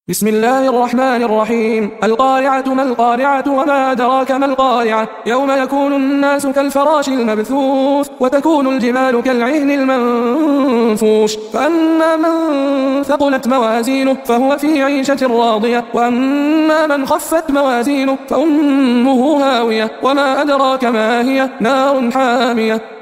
بسم الله الرحمن الرحيم. القارعة ما القارعة وما أدراك ما القارعة يوم يكون الناس كالفراش المبثوث وتكون الجبال كالعهن المنفوش فأما من ثقلت موازينه فهو في عيشة راضية وأما من خفت موازينه فأمه هاوية وما أدراك ما هي نار حامية